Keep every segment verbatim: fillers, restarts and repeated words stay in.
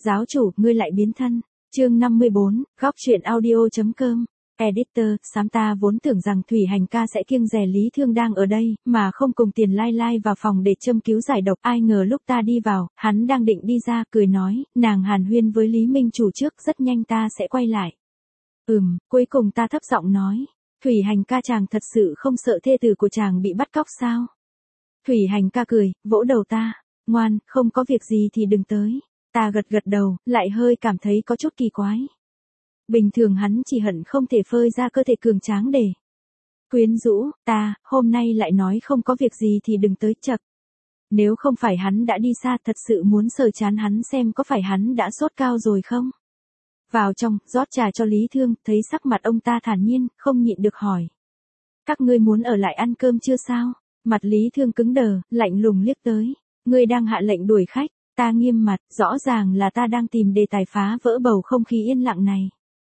giáo chủ, ngươi lại biến thân. Chương năm mươi bốn, góc truyện audio.com. Editor, xám ta vốn tưởng rằng Thủy Hành ca sẽ kiêng dè Lý Thương đang ở đây, mà không cùng Tiền Lai Lai vào phòng để châm cứu giải độc. Ai ngờ lúc ta đi vào, hắn đang định đi ra, cười nói, nàng hàn huyên với Lý Minh chủ trước, rất nhanh ta sẽ quay lại. Ừm, cuối cùng ta thấp giọng nói, Thủy Hành ca chàng thật sự không sợ thê tử của chàng bị bắt cóc sao? Thủy Hành ca cười, vỗ đầu ta, ngoan, không có việc gì thì đừng tới. Ta gật gật đầu, lại hơi cảm thấy có chút kỳ quái. Bình thường hắn chỉ hận không thể phơi ra cơ thể cường tráng để quyến rũ, ta, hôm nay lại nói không có việc gì thì đừng tới chậc. Nếu không phải hắn đã đi xa thật sự muốn sờ chán hắn xem có phải hắn đã sốt cao rồi không. Vào trong, rót trà cho Lý Thương, thấy sắc mặt ông ta thản nhiên, không nhịn được hỏi. Các ngươi muốn ở lại ăn cơm chưa sao? Mặt Lý Thương cứng đờ, lạnh lùng liếc tới. Ngươi đang hạ lệnh đuổi khách, ta nghiêm mặt, rõ ràng là ta đang tìm đề tài phá vỡ bầu không khí yên lặng này.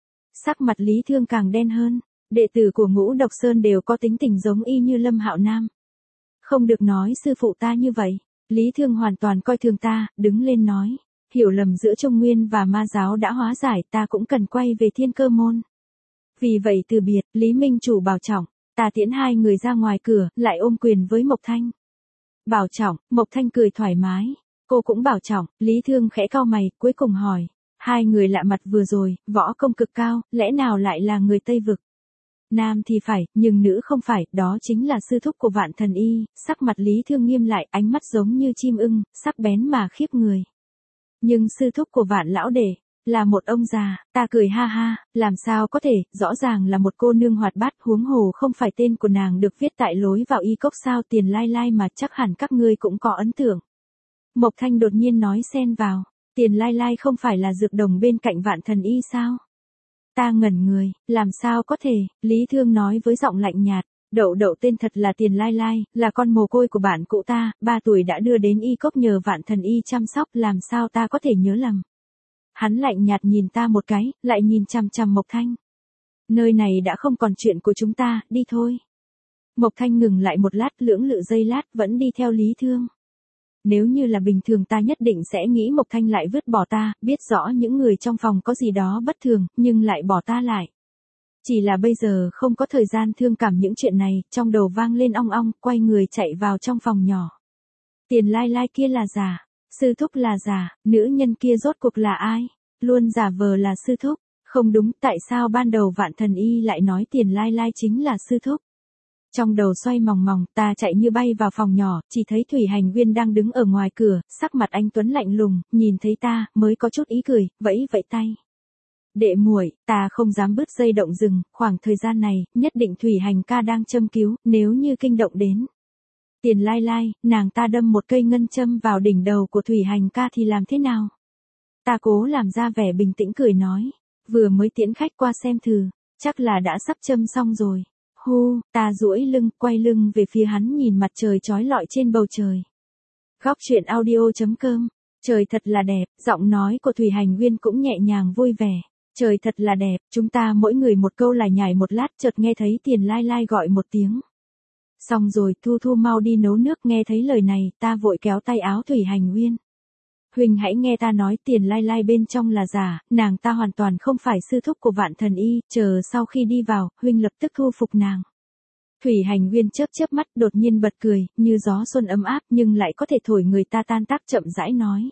Sắc mặt Lý Thương càng đen hơn, đệ tử của Ngũ Độc Sơn đều có tính tình giống y như Lâm Hạo Nam. Không được nói sư phụ ta như vậy, Lý Thương hoàn toàn coi thường ta, đứng lên nói, hiểu lầm giữa Trung Nguyên và ma giáo đã hóa giải, ta cũng cần quay về Thiên Cơ môn. Vì vậy từ biệt, Lý Minh chủ bảo trọng, ta tiễn hai người ra ngoài cửa, lại ôm quyền với Mộc Thanh. Bảo trọng, Mộc Thanh cười thoải mái, cô cũng bảo trọng, Lý Thương khẽ cau mày, cuối cùng hỏi. Hai người lạ mặt vừa rồi, võ công cực cao, lẽ nào lại là người Tây Vực? Nam thì phải, nhưng nữ không phải, đó chính là sư thúc của Vạn Thần Y. Sắc mặt Lý Thương nghiêm lại, ánh mắt giống như chim ưng, sắc bén mà khiếp người. Nhưng sư thúc của Vạn Lão Đệ, là một ông già, ta cười ha ha, làm sao có thể, rõ ràng là một cô nương hoạt bát, huống hồ không phải tên của nàng được viết tại lối vào y cốc sao. Tiền Lai Lai mà chắc hẳn các ngươi cũng có ấn tượng. Mộc Thanh đột nhiên nói xen vào. Tiền Lai Lai không phải là dược đồng bên cạnh Vạn Thần Y sao? Ta ngẩn người, làm sao có thể, Lý Thương nói với giọng lạnh nhạt, đậu đậu tên thật là Tiền Lai Lai, là con mồ côi của bạn cụ ta, ba tuổi đã đưa đến y cốc nhờ Vạn Thần Y chăm sóc, làm sao ta có thể nhớ lầm. Hắn lạnh nhạt nhìn ta một cái, lại nhìn chằm chằm Mộc Thanh. Nơi này đã không còn chuyện của chúng ta, đi thôi. Mộc Thanh ngừng lại một lát, lưỡng lự giây lát, vẫn đi theo Lý Thương. Nếu như là bình thường ta nhất định sẽ nghĩ Mộc Thanh lại vứt bỏ ta, biết rõ những người trong phòng có gì đó bất thường, nhưng lại bỏ ta lại. Chỉ là bây giờ không có thời gian thương cảm những chuyện này, trong đầu vang lên ong ong, quay người chạy vào trong phòng nhỏ. Tiền Lai Lai kia là giả, sư thúc là giả, nữ nhân kia rốt cuộc là ai? Luôn giả vờ là sư thúc, không đúng, tại sao ban đầu Vạn Thần Y lại nói Tiền Lai Lai chính là sư thúc? Trong đầu xoay mòng mòng, ta chạy như bay vào phòng nhỏ, chỉ thấy Thủy Hành Viên đang đứng ở ngoài cửa, sắc mặt anh tuấn lạnh lùng, nhìn thấy ta, mới có chút ý cười, vẫy vẫy tay. Đệ muội, ta không dám bứt dây động rừng, khoảng thời gian này, nhất định Thủy Hành ca đang châm cứu, nếu như kinh động đến. Tiền Lai Lai, nàng ta đâm một cây ngân châm vào đỉnh đầu của Thủy Hành ca thì làm thế nào? Ta cố làm ra vẻ bình tĩnh cười nói, vừa mới tiễn khách qua xem thử, chắc là đã sắp châm xong rồi. Hu, ta duỗi lưng, quay lưng về phía hắn nhìn mặt trời chói lọi trên bầu trời. Góc truyện audio.com, trời thật là đẹp, giọng nói của Thủy Hành Viên cũng nhẹ nhàng vui vẻ. Trời thật là đẹp, chúng ta mỗi người một câu lải nhải một lát, chợt nghe thấy Tiền Lai Lai gọi một tiếng. Xong rồi, Thu Thu mau đi nấu nước, nghe thấy lời này, ta vội kéo tay áo Thủy Hành Viên. Huynh hãy nghe ta nói, Tiền Lai Lai bên trong là giả, nàng ta hoàn toàn không phải sư thúc của Vạn Thần Y, chờ sau khi đi vào, huynh lập tức thu phục nàng. Thủy Hành Viên chớp chớp mắt, đột nhiên bật cười, như gió xuân ấm áp nhưng lại có thể thổi người ta tan tác, chậm rãi nói.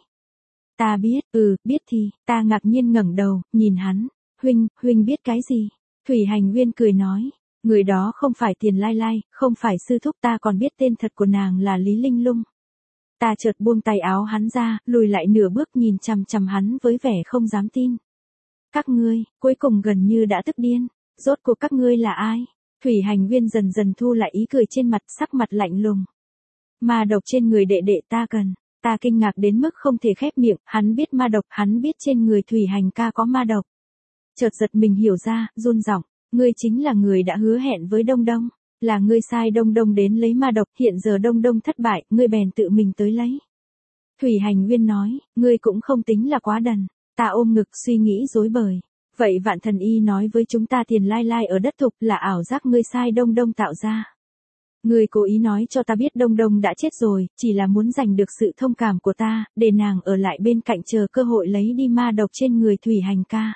Ta biết, ừ, biết thì, ta ngạc nhiên ngẩng đầu, nhìn hắn, huynh, huynh biết cái gì? Thủy Hành Viên cười nói, người đó không phải Tiền Lai Lai, không phải sư thúc, ta còn biết tên thật của nàng là Lý Linh Lung. Ta chợt buông tay áo hắn ra, lùi lại nửa bước nhìn chằm chằm hắn với vẻ không dám tin. Các ngươi, cuối cùng gần như đã tức điên, rốt cuộc các ngươi là ai? Thủy Hành Viên dần dần thu lại ý cười trên mặt, sắc mặt lạnh lùng. Ma độc trên người đệ đệ ta cần, ta kinh ngạc đến mức không thể khép miệng, hắn biết ma độc, hắn biết trên người Thủy Hành ca có ma độc. Chợt giật mình hiểu ra, run giọng, ngươi chính là người đã hứa hẹn với Đông Đông. Là ngươi sai Đông Đông đến lấy ma độc, hiện giờ Đông Đông thất bại, ngươi bèn tự mình tới lấy. Thủy Hành Viên nói, ngươi cũng không tính là quá đần. Ta ôm ngực suy nghĩ rối bời. Vậy Vạn Thần Y nói với chúng ta Tiền Lai Lai ở đất thục là ảo giác ngươi sai Đông Đông tạo ra. Ngươi cố ý nói cho ta biết Đông Đông đã chết rồi, chỉ là muốn giành được sự thông cảm của ta, để nàng ở lại bên cạnh chờ cơ hội lấy đi ma độc trên người Thủy Hành ca.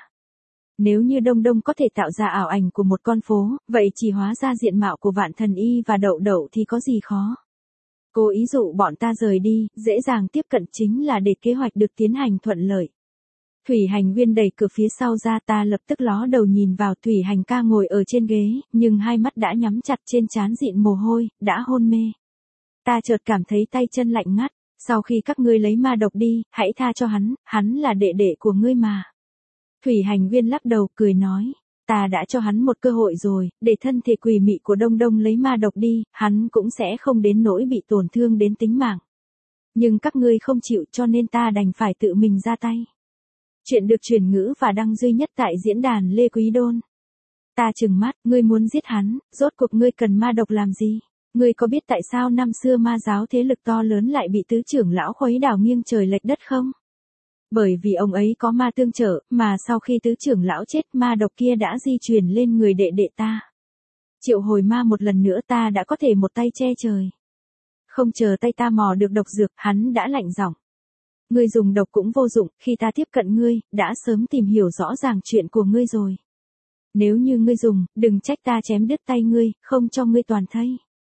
Nếu như Đông Đông có thể tạo ra ảo ảnh của một con phố, vậy chỉ hóa ra diện mạo của Vạn Thần Y và Đậu Đậu thì có gì khó. Cố ý dụ bọn ta rời đi, dễ dàng tiếp cận chính là để kế hoạch được tiến hành thuận lợi. Thủy Hành Viên đẩy cửa phía sau ra, ta lập tức ló đầu nhìn vào Thủy Hành ca ngồi ở trên ghế, nhưng hai mắt đã nhắm chặt, trên trán dịn mồ hôi, đã hôn mê. Ta chợt cảm thấy tay chân lạnh ngắt, sau khi các ngươi lấy ma độc đi, hãy tha cho hắn, hắn là đệ đệ của ngươi mà. Thủy Hành Viên lắc đầu cười nói, ta đã cho hắn một cơ hội rồi, để thân thể quỷ mị của Đông Đông lấy ma độc đi, hắn cũng sẽ không đến nỗi bị tổn thương đến tính mạng. Nhưng các ngươi không chịu cho nên ta đành phải tự mình ra tay. Chuyện được truyền ngữ và đăng duy nhất tại diễn đàn Lê Quý Đôn. Ta trừng mắt, ngươi muốn giết hắn, rốt cuộc ngươi cần ma độc làm gì? Ngươi có biết tại sao năm xưa ma giáo thế lực to lớn lại bị tứ trưởng lão khuấy đảo nghiêng trời lệch đất không? Bởi vì ông ấy có ma tương trợ, mà sau khi tứ trưởng lão chết, ma độc kia đã di truyền lên người đệ đệ ta. Triệu hồi ma một lần nữa, ta đã có thể một tay che trời. Không chờ tay ta mò được độc dược, hắn đã lạnh giọng. Ngươi dùng độc cũng vô dụng, khi ta tiếp cận ngươi, đã sớm tìm hiểu rõ ràng chuyện của ngươi rồi. Nếu như ngươi dùng, đừng trách ta chém đứt tay ngươi, không cho ngươi toàn thây.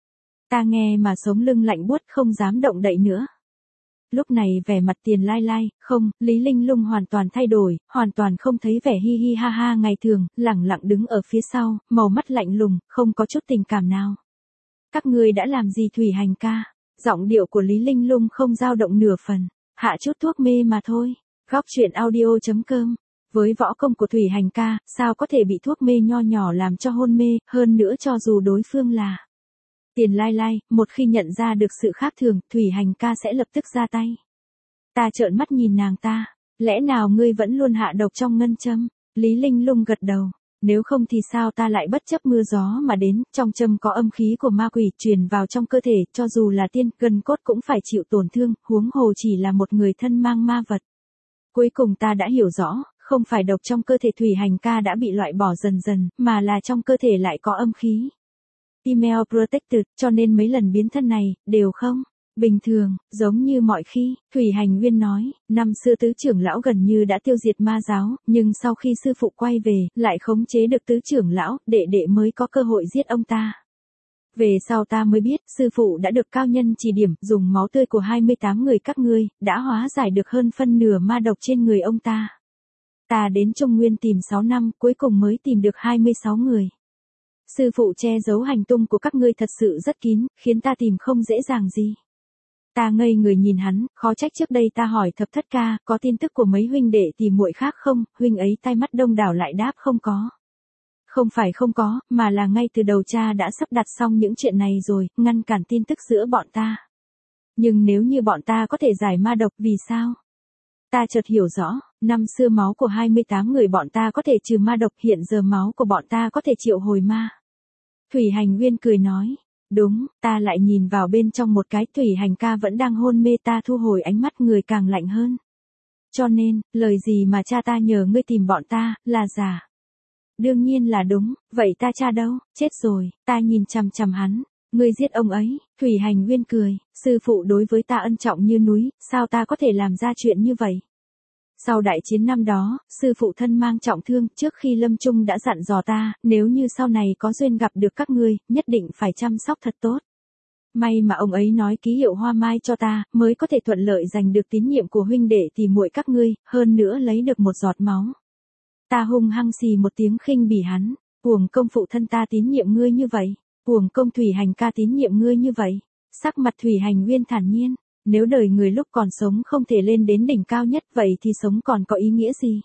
Ta nghe mà sống lưng lạnh buốt, không dám động đậy nữa. Lúc này vẻ mặt Tiền Lai Lai, không, Lý Linh Lung hoàn toàn thay đổi, hoàn toàn không thấy vẻ hi hi ha ha ngày thường, lẳng lặng đứng ở phía sau, màu mắt lạnh lùng, không có chút tình cảm nào. Các ngươi đã làm gì Thủy Hành ca? Giọng điệu của Lý Linh Lung không dao động nửa phần. Hạ chút thuốc mê mà thôi. Góc truyện audio chấm com. Với võ công của Thủy Hành ca, sao có thể bị thuốc mê nho nhỏ làm cho hôn mê, hơn nữa cho dù đối phương là Tiền Lai Lai, một khi nhận ra được sự khác thường, Thủy Hành ca sẽ lập tức ra tay. Ta trợn mắt nhìn nàng ta, lẽ nào ngươi vẫn luôn hạ độc trong ngân châm? Lý Linh Lung gật đầu, nếu không thì sao ta lại bất chấp mưa gió mà đến, trong châm có âm khí của ma quỷ truyền vào trong cơ thể, cho dù là tiên, gần cốt cũng phải chịu tổn thương, huống hồ chỉ là một người thân mang ma vật. Cuối cùng ta đã hiểu rõ, không phải độc trong cơ thể Thủy Hành ca đã bị loại bỏ dần dần, mà là trong cơ thể lại có âm khí. Email protected, cho nên mấy lần biến thân này, đều không bình thường, giống như mọi khi. Thủy Hành Viên nói, năm xưa tứ trưởng lão gần như đã tiêu diệt ma giáo, nhưng sau khi sư phụ quay về, lại khống chế được tứ trưởng lão, đệ đệ mới có cơ hội giết ông ta. Về sau ta mới biết, sư phụ đã được cao nhân chỉ điểm, dùng máu tươi của hai mươi tám người các ngươi, đã hóa giải được hơn phân nửa ma độc trên người ông ta. Ta đến Trung Nguyên tìm sáu năm, cuối cùng mới tìm được hai mươi sáu người. Sư phụ che giấu hành tung của các ngươi thật sự rất kín, khiến ta tìm không dễ dàng gì. Ta ngây người nhìn hắn, khó trách trước đây ta hỏi Thập Thất ca, có tin tức của mấy huynh đệ tỷ muội khác không, huynh ấy tai mắt đông đảo lại đáp không có. Không phải không có, mà là ngay từ đầu cha đã sắp đặt xong những chuyện này rồi, ngăn cản tin tức giữa bọn ta. Nhưng nếu như bọn ta có thể giải ma độc, vì sao? Ta chợt hiểu rõ, năm xưa máu của hai mươi tám người bọn ta có thể trừ ma độc, hiện giờ máu của bọn ta có thể triệu hồi ma. Thủy Hành Viên cười nói, đúng, ta lại nhìn vào bên trong một cái, Thủy Hành ca vẫn đang hôn mê, ta thu hồi ánh mắt, người càng lạnh hơn. Cho nên, lời gì mà cha ta nhờ ngươi tìm bọn ta, là giả. Đương nhiên là đúng, vậy ta cha đâu, chết rồi, ta nhìn chằm chằm hắn. Ngươi giết ông ấy, Thủy Hành Viên cười, sư phụ đối với ta ân trọng như núi, sao ta có thể làm ra chuyện như vậy? Sau đại chiến năm đó, sư phụ thân mang trọng thương, trước khi lâm chung đã dặn dò ta, nếu như sau này có duyên gặp được các ngươi, nhất định phải chăm sóc thật tốt. May mà ông ấy nói ký hiệu hoa mai cho ta, mới có thể thuận lợi giành được tín nhiệm của huynh đệ tỷ muội các ngươi, hơn nữa lấy được một giọt máu. Ta hung hăng xì một tiếng khinh bỉ hắn, uổng công phụ thân ta tín nhiệm ngươi như vậy, uổng công Thủy Hành ca tín nhiệm ngươi như vậy. Sắc mặt Thủy Hành Viên thản nhiên, nếu đời người lúc còn sống không thể lên đến đỉnh cao nhất, vậy thì sống còn có ý nghĩa gì?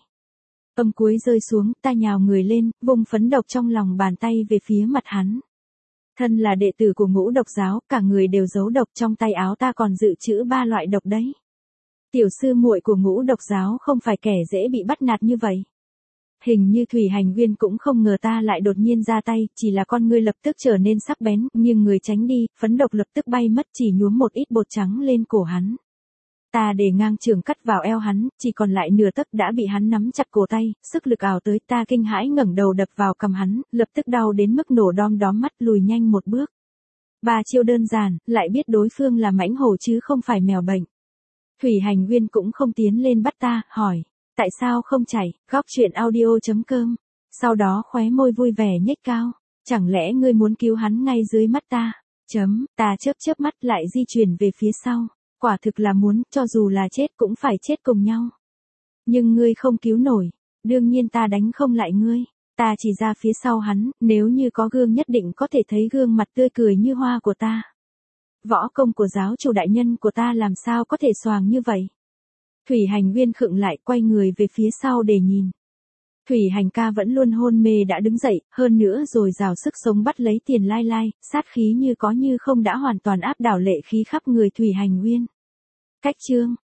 Âm cuối rơi xuống, ta nhào người lên, vung phấn độc trong lòng bàn tay về phía mặt hắn. Thân là đệ tử của Ngũ Độc giáo, cả người đều giấu độc, trong tay áo ta còn dự trữ ba loại độc đấy. Tiểu sư muội của Ngũ Độc giáo không phải kẻ dễ bị bắt nạt như vậy. Hình như Thủy Hành Viên cũng không ngờ ta lại đột nhiên ra tay, chỉ là con ngươi lập tức trở nên sắc bén, nhưng người tránh đi, phấn độc lập tức bay mất, chỉ nhuốm một ít bột trắng lên cổ hắn. Ta để ngang trường cắt vào eo hắn, chỉ còn lại nửa tấc đã bị hắn nắm chặt cổ tay, sức lực ảo tới, ta kinh hãi ngẩng đầu đập vào cằm hắn, lập tức đau đến mức nổ đom đóm mắt, lùi nhanh một bước. Ba chiêu đơn giản, lại biết đối phương là mãnh hổ chứ không phải mèo bệnh. Thủy Hành Nguyên cũng không tiến lên bắt ta, hỏi. Tại sao không chạy, góc chuyện audio.com. Sau đó khóe môi vui vẻ nhếch cao. Chẳng lẽ ngươi muốn cứu hắn ngay dưới mắt ta? Chấm, ta chớp chớp mắt lại di chuyển về phía sau. Quả thực là muốn, cho dù là chết cũng phải chết cùng nhau. Nhưng ngươi không cứu nổi. Đương nhiên ta đánh không lại ngươi. Ta chỉ ra phía sau hắn, nếu như có gương nhất định có thể thấy gương mặt tươi cười như hoa của ta. Võ công của giáo chủ đại nhân của ta làm sao có thể xoàng như vậy? Thủy Hành Nguyên khựng lại, quay người về phía sau để nhìn. Thủy Hành ca vẫn luôn hôn mê đã đứng dậy, hơn nữa rồi rào sức sống bắt lấy Tiền Lai Lai, sát khí như có như không đã hoàn toàn áp đảo lệ khí khắp người Thủy Hành Nguyên. Cách chương